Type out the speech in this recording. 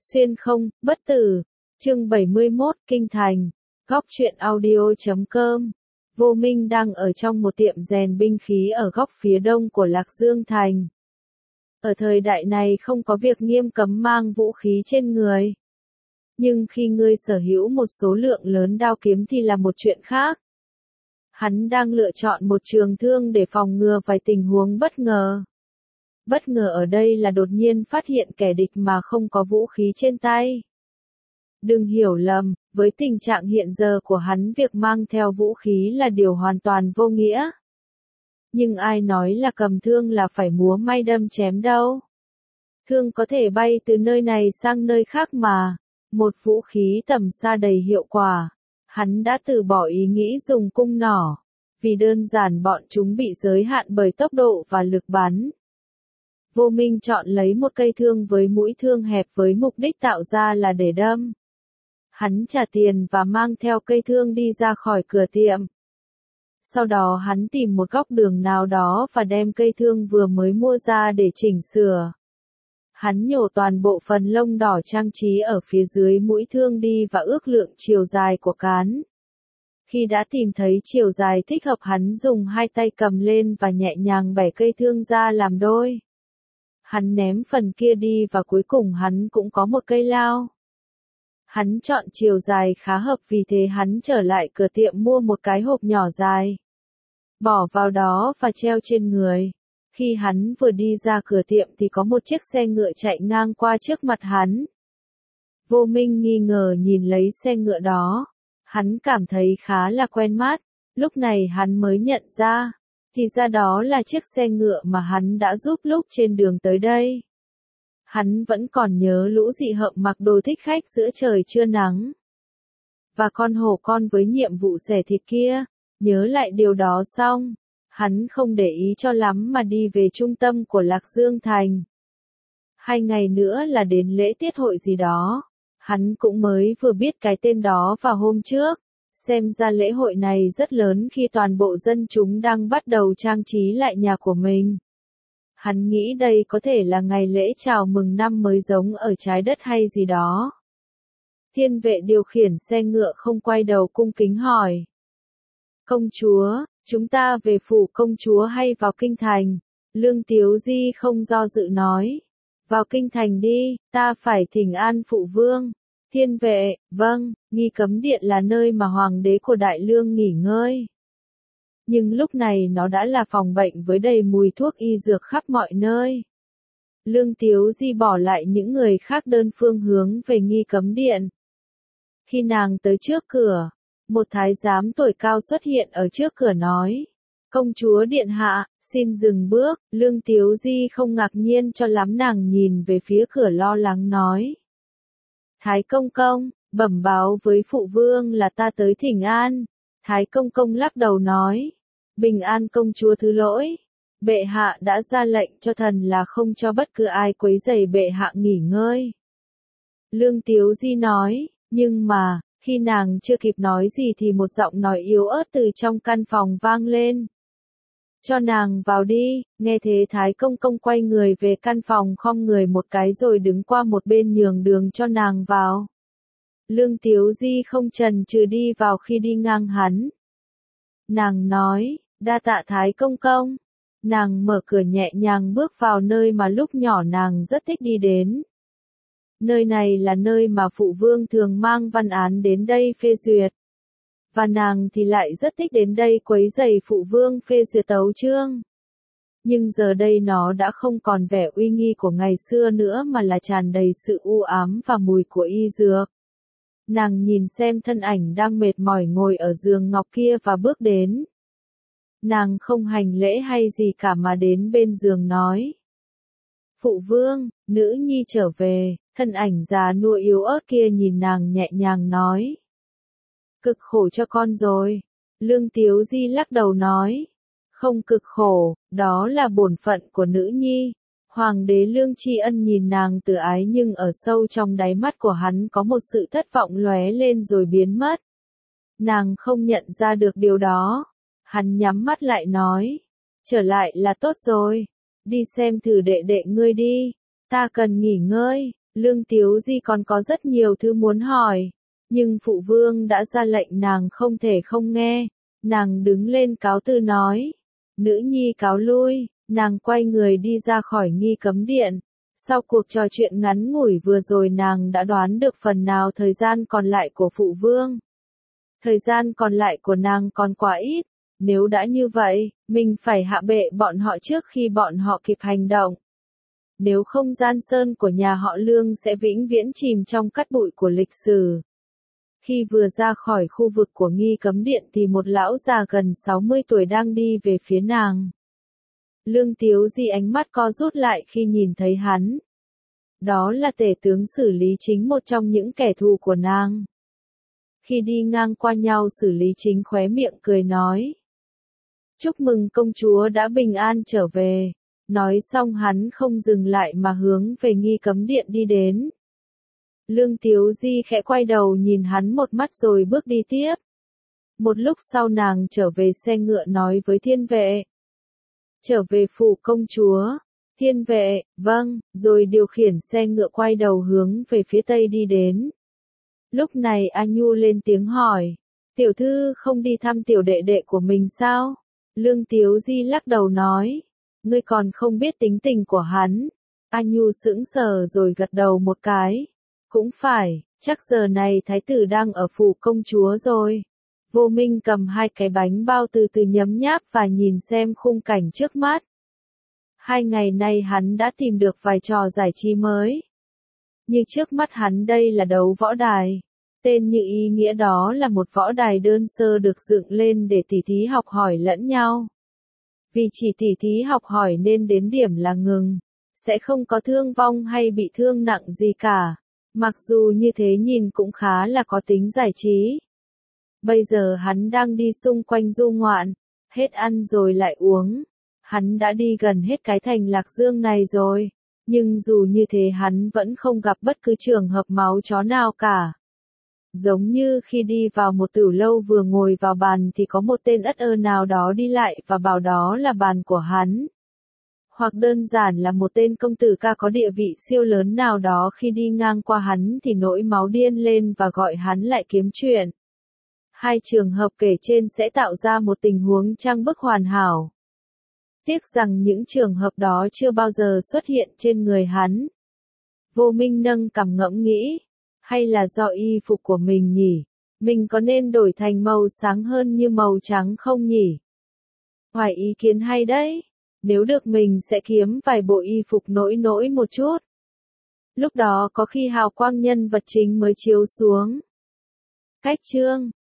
Xuyên không, bất tử. Chương 71, Kinh Thành. Góc truyện audio.com. Vô Minh đang ở trong một tiệm rèn binh khí ở góc phía đông của Lạc Dương Thành. Ở thời đại này không có việc nghiêm cấm mang vũ khí trên người. Nhưng khi ngươi sở hữu một số lượng lớn đao kiếm thì là một chuyện khác. Hắn đang lựa chọn một trường thương để phòng ngừa vài tình huống bất ngờ. Bất ngờ ở đây là đột nhiên phát hiện kẻ địch mà không có vũ khí trên tay. Đừng hiểu lầm, với tình trạng hiện giờ của hắn việc mang theo vũ khí là điều hoàn toàn vô nghĩa. Nhưng ai nói là cầm thương là phải múa may đâm chém đâu. Thương có thể bay từ nơi này sang nơi khác mà. Một vũ khí tầm xa đầy hiệu quả. Hắn đã từ bỏ ý nghĩ dùng cung nỏ. Vì đơn giản bọn chúng bị giới hạn bởi tốc độ và lực bắn. Vô Minh chọn lấy một cây thương với mũi thương hẹp với mục đích tạo ra là để đâm. Hắn trả tiền và mang theo cây thương đi ra khỏi cửa tiệm. Sau đó hắn tìm một góc đường nào đó và đem cây thương vừa mới mua ra để chỉnh sửa. Hắn nhổ toàn bộ phần lông đỏ trang trí ở phía dưới mũi thương đi và ước lượng chiều dài của cán. Khi đã tìm thấy chiều dài thích hợp hắn dùng hai tay cầm lên và nhẹ nhàng bẻ cây thương ra làm đôi. Hắn ném phần kia đi và cuối cùng hắn cũng có một cây lao. Hắn chọn chiều dài khá hợp vì thế hắn trở lại cửa tiệm mua một cái hộp nhỏ dài. Bỏ vào đó và treo trên người. Khi hắn vừa đi ra cửa tiệm thì có một chiếc xe ngựa chạy ngang qua trước mặt hắn. Vô Minh nghi ngờ nhìn lấy xe ngựa đó. Hắn cảm thấy khá là quen mắt. Lúc này hắn mới nhận ra. Thì ra đó là chiếc xe ngựa mà hắn đã giúp lúc trên đường tới đây. Hắn vẫn còn nhớ lũ dị hợm mặc đồ thích khách giữa trời trưa nắng. Và con hổ con với nhiệm vụ xẻ thịt kia, nhớ lại điều đó xong, hắn không để ý cho lắm mà đi về trung tâm của Lạc Dương Thành. 2 ngày nữa là đến lễ tiết hội gì đó, hắn cũng mới vừa biết cái tên đó vào hôm trước. Xem ra lễ hội này rất lớn khi toàn bộ dân chúng đang bắt đầu trang trí lại nhà của mình. Hắn nghĩ đây có thể là ngày lễ chào mừng năm mới giống ở trái đất hay gì đó. Thiên vệ điều khiển xe ngựa không quay đầu cung kính hỏi. Công chúa, chúng ta về phủ công chúa hay vào kinh thành? Lương Tiếu Di không do dự nói. Vào kinh thành đi, ta phải thỉnh an phụ vương. Thiên vệ, vâng, nghi cấm điện là nơi mà hoàng đế của Đại Lương nghỉ ngơi. Nhưng lúc này nó đã là phòng bệnh với đầy mùi thuốc y dược khắp mọi nơi. Lương Tiếu Di bỏ lại những người khác đơn phương hướng về nghi cấm điện. Khi nàng tới trước cửa, một thái giám tuổi cao xuất hiện ở trước cửa nói. Công chúa điện hạ, xin dừng bước. Lương Tiếu Di không ngạc nhiên cho lắm, nàng nhìn về phía cửa lo lắng nói. Thái công công, bẩm báo với phụ vương là ta tới thỉnh an. Thái công công lắc đầu nói. Bình an công chúa thứ lỗi. Bệ hạ đã ra lệnh cho thần là không cho bất cứ ai quấy rầy bệ hạ nghỉ ngơi. Lương Tiếu Di nói, nhưng mà, khi nàng chưa kịp nói gì thì một giọng nói yếu ớt từ trong căn phòng vang lên. Cho nàng vào đi. Nghe thế Thái công công quay người về căn phòng khom người một cái rồi đứng qua một bên nhường đường cho nàng vào. Lương Tiếu Di không chần chừ đi vào khi đi ngang hắn. Nàng nói, đa tạ Thái công công. Nàng mở cửa nhẹ nhàng bước vào nơi mà lúc nhỏ nàng rất thích đi đến. Nơi này là nơi mà phụ vương thường mang văn án đến đây phê duyệt. Và nàng thì lại rất thích đến đây quấy rầy phụ vương phê duyệt tấu chương. Nhưng giờ đây nó đã không còn vẻ uy nghi của ngày xưa nữa mà là tràn đầy sự u ám và mùi của y dược. Nàng nhìn xem thân ảnh đang mệt mỏi ngồi ở giường ngọc kia và bước đến. Nàng không hành lễ hay gì cả mà đến bên giường nói. Phụ vương, nữ nhi trở về. Thân ảnh già nua yếu ớt kia nhìn nàng nhẹ nhàng nói. Cực khổ cho con rồi. Lương Tiếu Di lắc đầu nói. Không cực khổ, đó là bổn phận của nữ nhi. Hoàng đế Lương Tri Ân nhìn nàng từ ái nhưng ở sâu trong đáy mắt của hắn có một sự thất vọng lóe lên rồi biến mất. Nàng không nhận ra được điều đó. Hắn nhắm mắt lại nói. Trở lại là tốt rồi. Đi xem thử đệ đệ ngươi đi. Ta cần nghỉ ngơi. Lương Tiếu Di còn có rất nhiều thứ muốn hỏi, nhưng phụ vương đã ra lệnh nàng không thể không nghe, nàng đứng lên cáo từ nói. Nữ nhi cáo lui, nàng quay người đi ra khỏi nghi cấm điện. Sau cuộc trò chuyện ngắn ngủi vừa rồi nàng đã đoán được phần nào thời gian còn lại của phụ vương. Thời gian còn lại của nàng còn quá ít, nếu đã như vậy, mình phải hạ bệ bọn họ trước khi bọn họ kịp hành động. Nếu không Giang Sơn của nhà họ Lương sẽ vĩnh viễn chìm trong cát bụi của lịch sử. Khi vừa ra khỏi khu vực của nghi cấm điện thì một lão già gần 60 tuổi đang đi về phía nàng. Lương Tiếu Di ánh mắt co rút lại khi nhìn thấy hắn. Đó là tể tướng Xử Lý Chính, một trong những kẻ thù của nàng. Khi đi ngang qua nhau Xử Lý Chính khóe miệng cười nói. Chúc mừng công chúa đã bình an trở về. Nói xong hắn không dừng lại mà hướng về nghi cấm điện đi đến. Lương Tiếu Di khẽ quay đầu nhìn hắn một mắt rồi bước đi tiếp. Một lúc sau nàng trở về xe ngựa nói với thiên vệ. Trở về phủ công chúa. Thiên vệ, vâng, rồi điều khiển xe ngựa quay đầu hướng về phía tây đi đến. Lúc này A Nhu lên tiếng hỏi. Tiểu thư không đi thăm tiểu đệ đệ của mình sao? Lương Tiếu Di lắc đầu nói. Ngươi còn không biết tính tình của hắn. A Nhu sững sờ rồi gật đầu một cái. Cũng phải, chắc giờ này thái tử đang ở phủ công chúa rồi. Vô Minh cầm hai cái bánh bao từ từ nhấm nháp và nhìn xem khung cảnh trước mắt. 2 ngày nay hắn đã tìm được vài trò giải trí mới. Như trước mắt hắn đây là đấu võ đài. Tên như ý nghĩa đó là một võ đài đơn sơ được dựng lên để tỉ thí học hỏi lẫn nhau. Vì chỉ tỉ thí học hỏi nên đếm điểm là ngừng. Sẽ không có thương vong hay bị thương nặng gì cả. Mặc dù như thế nhìn cũng khá là có tính giải trí. Bây giờ hắn đang đi xung quanh du ngoạn. Hết ăn rồi lại uống. Hắn đã đi gần hết cái thành Lạc Dương này rồi. Nhưng dù như thế hắn vẫn không gặp bất cứ trường hợp máu chó nào cả. Giống như khi đi vào một tửu lâu vừa ngồi vào bàn thì có một tên ất ơ nào đó đi lại và bảo đó là bàn của hắn. Hoặc đơn giản là một tên công tử ca có địa vị siêu lớn nào đó khi đi ngang qua hắn thì nổi máu điên lên và gọi hắn lại kiếm chuyện. 2 trường hợp kể trên sẽ tạo ra một tình huống trang bức hoàn hảo. Tiếc rằng những trường hợp đó chưa bao giờ xuất hiện trên người hắn. Vô Minh nâng cằm ngẫm nghĩ. Hay là do y phục của mình nhỉ? Mình có nên đổi thành màu sáng hơn như màu trắng không nhỉ? Hoài ý kiến hay đấy. Nếu được mình sẽ kiếm vài bộ y phục nổi một chút. Lúc đó có khi hào quang nhân vật chính mới chiếu xuống. Cách chương